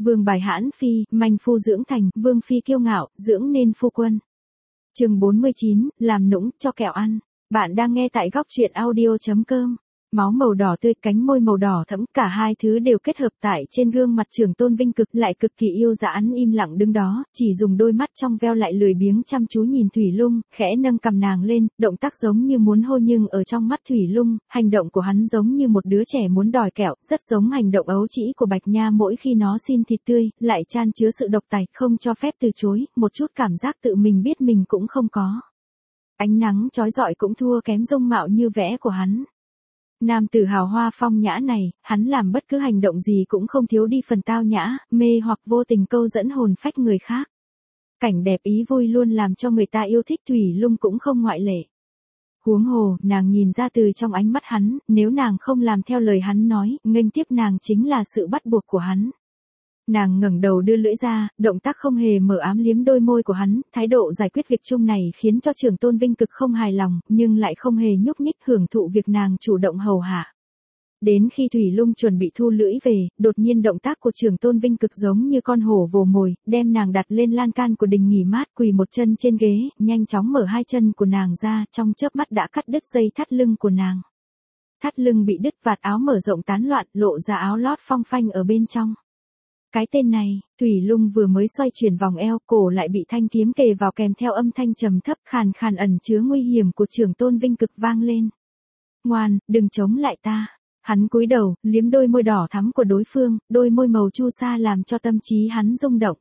Vương bài hãn phi, manh phu dưỡng thành, vương phi kiêu ngạo, dưỡng nên phu quân. Chương 49, làm nũng cho kẹo ăn. Bạn đang nghe tại góc truyện audio.com. Máu màu đỏ tươi, cánh môi màu đỏ thẫm, cả hai thứ đều kết hợp tại trên gương mặt Trưởng Tôn Vinh Cực, lại cực kỳ yêu dã ăn im lặng đứng đó, chỉ dùng đôi mắt trong veo lại lười biếng chăm chú nhìn Thủy Lung, khẽ nâng cằm nàng lên, động tác giống như muốn hôn, nhưng ở trong mắt Thủy Lung, hành động của hắn giống như một đứa trẻ muốn đòi kẹo, rất giống hành động ấu trĩ của Bạch Nha mỗi khi nó xin thịt tươi, lại chan chứa sự độc tài, không cho phép từ chối, một chút cảm giác tự mình biết mình cũng không có. Ánh nắng chói rọi cũng thua kém dung mạo như vẽ của hắn. Nam tử hào hoa phong nhã này, hắn làm bất cứ hành động gì cũng không thiếu đi phần tao nhã, mê hoặc vô tình câu dẫn hồn phách người khác. Cảnh đẹp ý vui luôn làm cho người ta yêu thích, Thủy Lung cũng không ngoại lệ. Huống hồ, nàng nhìn ra từ trong ánh mắt hắn, nếu nàng không làm theo lời hắn nói, nghênh tiếp nàng chính là sự bắt buộc của hắn. Nàng ngẩng đầu đưa lưỡi ra, động tác không hề mờ ám liếm đôi môi của hắn, thái độ giải quyết việc chung này khiến cho Trưởng Tôn Vinh Cực không hài lòng, nhưng lại không hề nhúc nhích hưởng thụ việc nàng chủ động hầu hạ. Đến khi Thủy Lung chuẩn bị thu lưỡi về, đột nhiên động tác của Trưởng Tôn Vinh Cực giống như con hổ vồ mồi, đem nàng đặt lên lan can của đình nghỉ mát, quỳ một chân trên ghế, nhanh chóng mở hai chân của nàng ra, trong chớp mắt đã cắt đứt dây thắt lưng của nàng. Thắt lưng bị đứt, vạt áo mở rộng tán loạn, lộ ra áo lót phong phanh ở bên trong. Cái tên này, Thủy Lung vừa mới xoay chuyển vòng eo, cổ lại bị thanh kiếm kề vào, kèm theo âm thanh trầm thấp khàn khàn ẩn chứa nguy hiểm của Trưởng Tôn Vinh Cực vang lên. Ngoan, đừng chống lại ta. Hắn cúi đầu, liếm đôi môi đỏ thắm của đối phương, đôi môi màu chu sa làm cho tâm trí hắn rung động.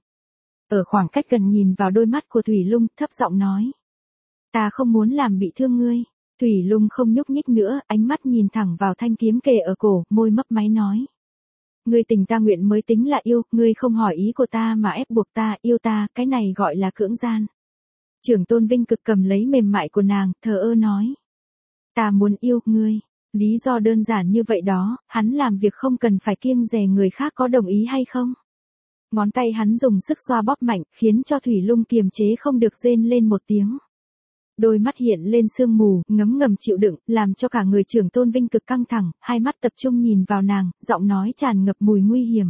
Ở khoảng cách gần nhìn vào đôi mắt của Thủy Lung, thấp giọng nói. Ta không muốn làm bị thương ngươi. Thủy Lung không nhúc nhích nữa, ánh mắt nhìn thẳng vào thanh kiếm kề ở cổ, môi mấp máy nói. Ngươi tình ta nguyện mới tính là yêu, ngươi không hỏi ý của ta mà ép buộc ta, yêu ta, cái này gọi là cưỡng gian. Trưởng Tôn Vinh Cực cầm lấy mềm mại của nàng, thờ ơ nói. Ta muốn yêu, ngươi. Lý do đơn giản như vậy đó, hắn làm việc không cần phải kiêng dè người khác có đồng ý hay không. Ngón tay hắn dùng sức xoa bóp mạnh, khiến cho Thủy Lung kiềm chế không được rên lên một tiếng. Đôi mắt hiện lên sương mù, ngấm ngầm chịu đựng, làm cho cả người Trưởng Tôn Vinh Cực căng thẳng, hai mắt tập trung nhìn vào nàng, giọng nói tràn ngập mùi nguy hiểm.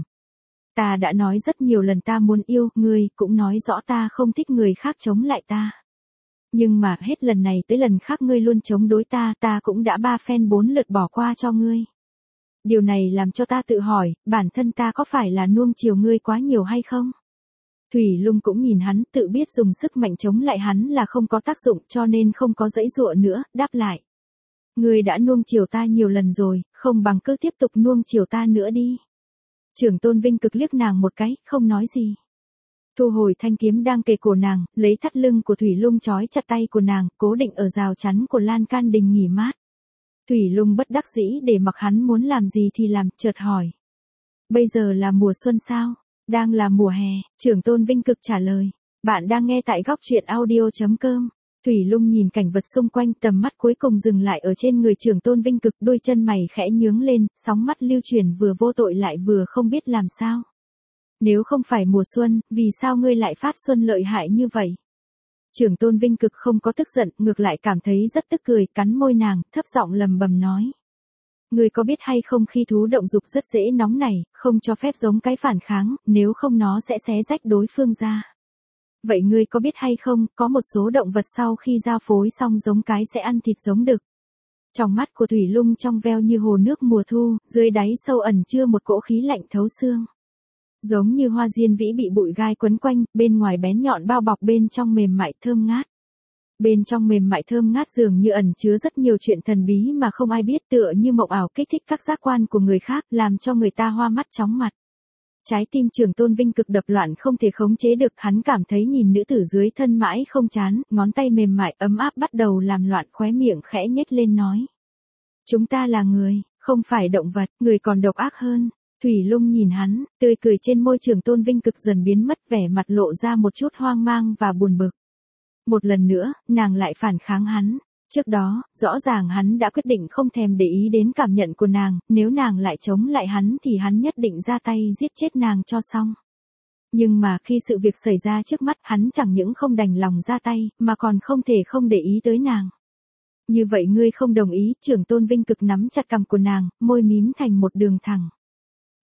Ta đã nói rất nhiều lần ta muốn yêu, ngươi cũng nói rõ ta không thích người khác chống lại ta. Nhưng mà hết lần này tới lần khác ngươi luôn chống đối ta, ta cũng đã 3 phen 4 lượt bỏ qua cho ngươi. Điều này làm cho ta tự hỏi, bản thân ta có phải là nuông chiều ngươi quá nhiều hay không? Thủy Lung cũng nhìn hắn, tự biết dùng sức mạnh chống lại hắn là không có tác dụng, cho nên không có giãy giụa nữa, đáp lại. Ngươi đã nuông chiều ta nhiều lần rồi, không bằng cứ tiếp tục nuông chiều ta nữa đi. Trưởng Tôn Vinh Cực liếc nàng một cái, không nói gì. Thu hồi thanh kiếm đang kề cổ nàng, lấy thắt lưng của Thủy Lung trói chặt tay của nàng, cố định ở rào chắn của lan can đình nghỉ mát. Thủy Lung bất đắc dĩ để mặc hắn muốn làm gì thì làm, chợt hỏi. Bây giờ là mùa xuân sao? Đang là mùa hè, Trưởng Tôn Vinh Cực trả lời. Bạn đang nghe tại góc truyện audio.com. Thủy Lung nhìn cảnh vật xung quanh, tầm mắt cuối cùng dừng lại ở trên người Trưởng Tôn Vinh Cực, đôi chân mày khẽ nhướng lên, sóng mắt lưu chuyển, vừa vô tội lại vừa không biết làm sao. Nếu không phải mùa xuân, vì sao ngươi lại phát xuân lợi hại như vậy? Trưởng Tôn Vinh Cực không có tức giận, ngược lại cảm thấy rất tức cười, cắn môi nàng, thấp giọng lầm bầm nói. Ngươi có biết hay không, khi thú động dục rất dễ nóng này, không cho phép giống cái phản kháng, nếu không nó sẽ xé rách đối phương ra. Vậy ngươi có biết hay không, có một số động vật sau khi giao phối xong giống cái sẽ ăn thịt giống đực. Trong mắt của Thủy Lung trong veo như hồ nước mùa thu, dưới đáy sâu ẩn chứa một cỗ khí lạnh thấu xương. Giống như hoa diên vĩ bị bụi gai quấn quanh, bên ngoài bén nhọn bao bọc, bên trong mềm mại thơm ngát. Bên trong mềm mại thơm ngát dường như ẩn chứa rất nhiều chuyện thần bí mà không ai biết, tựa như mộng ảo kích thích các giác quan của người khác, làm cho người ta hoa mắt chóng mặt. Trái tim Trưởng Tôn Vinh Cực đập loạn không thể khống chế được, hắn cảm thấy nhìn nữ tử dưới thân mãi không chán, ngón tay mềm mại ấm áp bắt đầu làm loạn, khóe miệng khẽ nhếch lên nói. Chúng ta là người, không phải động vật, người còn độc ác hơn. Thủy Lung nhìn hắn, tươi cười trên môi Trưởng Tôn Vinh Cực dần biến mất, vẻ mặt lộ ra một chút hoang mang và buồn bực. Một lần nữa, nàng lại phản kháng hắn. Trước đó, rõ ràng hắn đã quyết định không thèm để ý đến cảm nhận của nàng, nếu nàng lại chống lại hắn thì hắn nhất định ra tay giết chết nàng cho xong. Nhưng mà khi sự việc xảy ra trước mắt, hắn chẳng những không đành lòng ra tay, mà còn không thể không để ý tới nàng. Như vậy ngươi không đồng ý? Trưởng Tôn Vinh Cực nắm chặt cằm của nàng, môi mím thành một đường thẳng.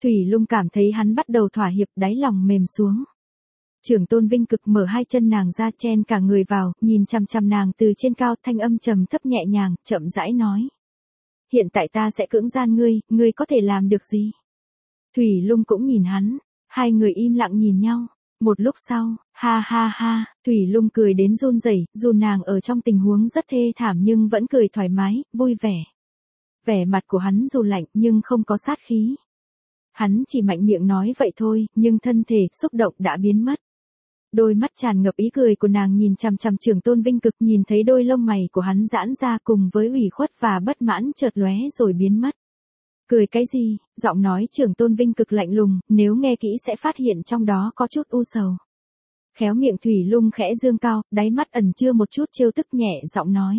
Thủy Lung cảm thấy hắn bắt đầu thỏa hiệp, đáy lòng mềm xuống. Trưởng Tôn Vinh Cực mở hai chân nàng ra chen cả người vào, nhìn chằm chằm nàng từ trên cao, thanh âm trầm thấp nhẹ nhàng, chậm rãi nói. Hiện tại ta sẽ cưỡng gian ngươi có thể làm được gì? Thủy Lung cũng nhìn hắn, hai người im lặng nhìn nhau. Một lúc sau, ha ha ha, Thủy Lung cười đến run rẩy, dù nàng ở trong tình huống rất thê thảm nhưng vẫn cười thoải mái, vui vẻ. Vẻ mặt của hắn dù lạnh nhưng không có sát khí. Hắn chỉ mạnh miệng nói vậy thôi, nhưng thân thể xúc động đã biến mất. Đôi mắt tràn ngập ý cười của nàng nhìn chằm chằm Trưởng Tôn Vinh Cực, nhìn thấy đôi lông mày của hắn giãn ra cùng với ủy khuất và bất mãn chợt lóe rồi biến mất. Cười cái gì? Giọng nói Trưởng Tôn Vinh Cực lạnh lùng, nếu nghe kỹ sẽ phát hiện trong đó có chút u sầu. Khéo miệng Thủy Lung khẽ dương cao, đáy mắt ẩn chứa một chút trêu tức, nhẹ giọng nói.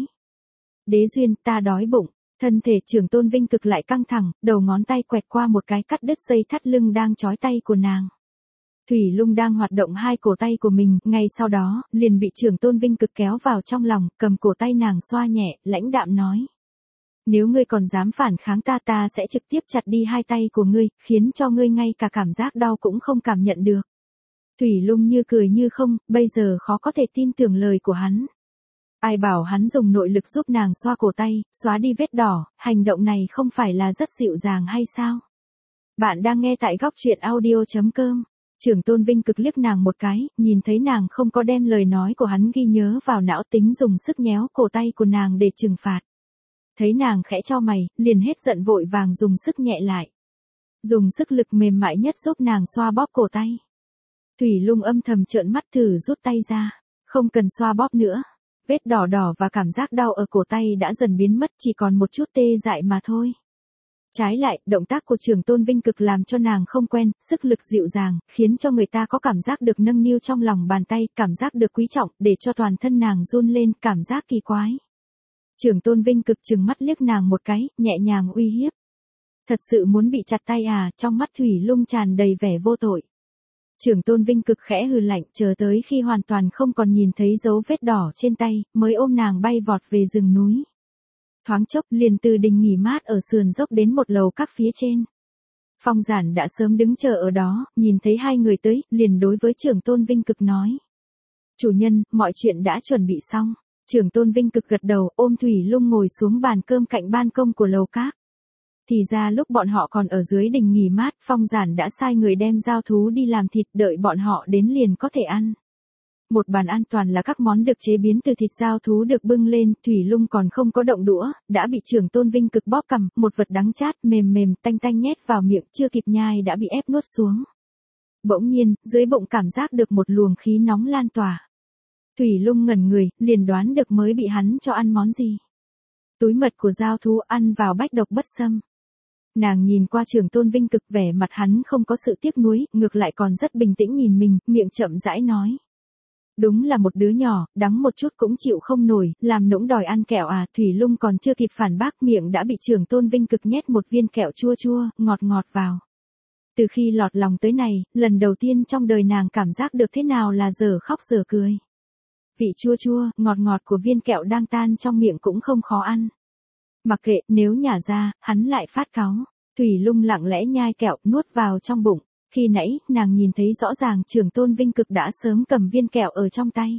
Đế duyên, ta đói bụng. Thân thể Trưởng Tôn Vinh Cực lại căng thẳng, đầu ngón tay quẹt qua một cái cắt đứt dây thắt lưng đang trói tay của nàng. Thủy Lung đang hoạt động hai cổ tay của mình, ngay sau đó, liền bị Trưởng Tôn Vinh Cực kéo vào trong lòng, cầm cổ tay nàng xoa nhẹ, lãnh đạm nói. Nếu ngươi còn dám phản kháng ta sẽ trực tiếp chặt đi hai tay của ngươi, khiến cho ngươi ngay cả cảm giác đau cũng không cảm nhận được. Thủy Lung như cười như không, bây giờ khó có thể tin tưởng lời của hắn. Ai bảo hắn dùng nội lực giúp nàng xoa cổ tay, xóa đi vết đỏ, hành động này không phải là rất dịu dàng hay sao? Bạn đang nghe tại góc truyện audio.com. Trưởng Tôn Vinh Cực liếc nàng một cái, nhìn thấy nàng không có đem lời nói của hắn ghi nhớ vào não, tính dùng sức nhéo cổ tay của nàng để trừng phạt. Thấy nàng khẽ chau mày, liền hết giận vội vàng dùng sức nhẹ lại. Dùng sức lực mềm mại nhất giúp nàng xoa bóp cổ tay. Thủy Lung âm thầm trợn mắt thử rút tay ra. Không cần xoa bóp nữa. Vết đỏ đỏ và cảm giác đau ở cổ tay đã dần biến mất, chỉ còn một chút tê dại mà thôi. Trái lại, động tác của Trưởng Tôn Vinh Cực làm cho nàng không quen, sức lực dịu dàng, khiến cho người ta có cảm giác được nâng niu trong lòng bàn tay, cảm giác được quý trọng, để cho toàn thân nàng run lên, cảm giác kỳ quái. Trưởng Tôn Vinh Cực trừng mắt liếc nàng một cái, nhẹ nhàng uy hiếp. Thật sự muốn bị chặt tay à? Trong mắt Thủy Lung tràn đầy vẻ vô tội. Trưởng Tôn Vinh Cực khẽ hừ lạnh, chờ tới khi hoàn toàn không còn nhìn thấy dấu vết đỏ trên tay, mới ôm nàng bay vọt về rừng núi. Thoáng chốc liền từ đình nghỉ mát ở sườn dốc đến một lầu các phía trên. Phong Giản đã sớm đứng chờ ở đó, nhìn thấy hai người tới, liền đối với Trưởng Tôn Vinh Cực nói. Chủ nhân, mọi chuyện đã chuẩn bị xong. Trưởng Tôn Vinh Cực gật đầu, ôm Thủy Lung ngồi xuống bàn cơm cạnh ban công của lầu các. Thì ra lúc bọn họ còn ở dưới đình nghỉ mát, Phong Giản đã sai người đem dao thú đi làm thịt, đợi bọn họ đến liền có thể ăn. Một bàn ăn toàn là các món được chế biến từ thịt dao thú được bưng lên, Thủy Lung còn không có động đũa, đã bị Trưởng Tôn Vinh Cực bóp cằm, một vật đắng chát, mềm mềm, tanh tanh nhét vào miệng, chưa kịp nhai đã bị ép nuốt xuống. Bỗng nhiên, dưới bụng cảm giác được một luồng khí nóng lan tỏa. Thủy Lung ngẩn người, liền đoán được mới bị hắn cho ăn món gì. Túi mật của dao thú, ăn vào bách độc bất xâm. Nàng nhìn qua Trưởng Tôn Vinh Cực, vẻ mặt hắn không có sự tiếc nuối, ngược lại còn rất bình tĩnh nhìn mình, miệng chậm rãi nói. Đúng là một đứa nhỏ, đắng một chút cũng chịu không nổi, làm nũng đòi ăn kẹo à? Thủy Lung còn chưa kịp phản bác, miệng đã bị Trưởng Tôn Vinh Cực nhét một viên kẹo chua chua, ngọt ngọt vào. Từ khi lọt lòng tới này, lần đầu tiên trong đời nàng cảm giác được thế nào là dở khóc dở cười. Vị chua chua, ngọt ngọt của viên kẹo đang tan trong miệng cũng không khó ăn. Mặc kệ, nếu nhả ra, hắn lại phát cáu. Thủy Lung lặng lẽ nhai kẹo, nuốt vào trong bụng. Khi nãy, nàng nhìn thấy rõ ràng Trưởng Tôn Vinh Cực đã sớm cầm viên kẹo ở trong tay.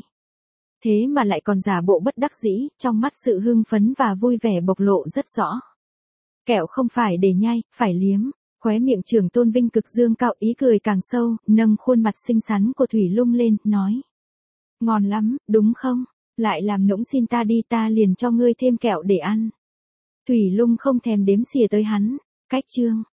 Thế mà lại còn giả bộ bất đắc dĩ, trong mắt sự hưng phấn và vui vẻ bộc lộ rất rõ. Kẹo không phải để nhai, phải liếm. Khóe miệng Trưởng Tôn Vinh Cực dương cao, ý cười càng sâu, nâng khuôn mặt xinh xắn của Thủy Lung lên, nói. Ngon lắm, đúng không? Lại làm nũng xin ta đi, ta liền cho ngươi thêm kẹo để ăn. Thủy Lung không thèm đếm xỉa tới hắn. Cách chương.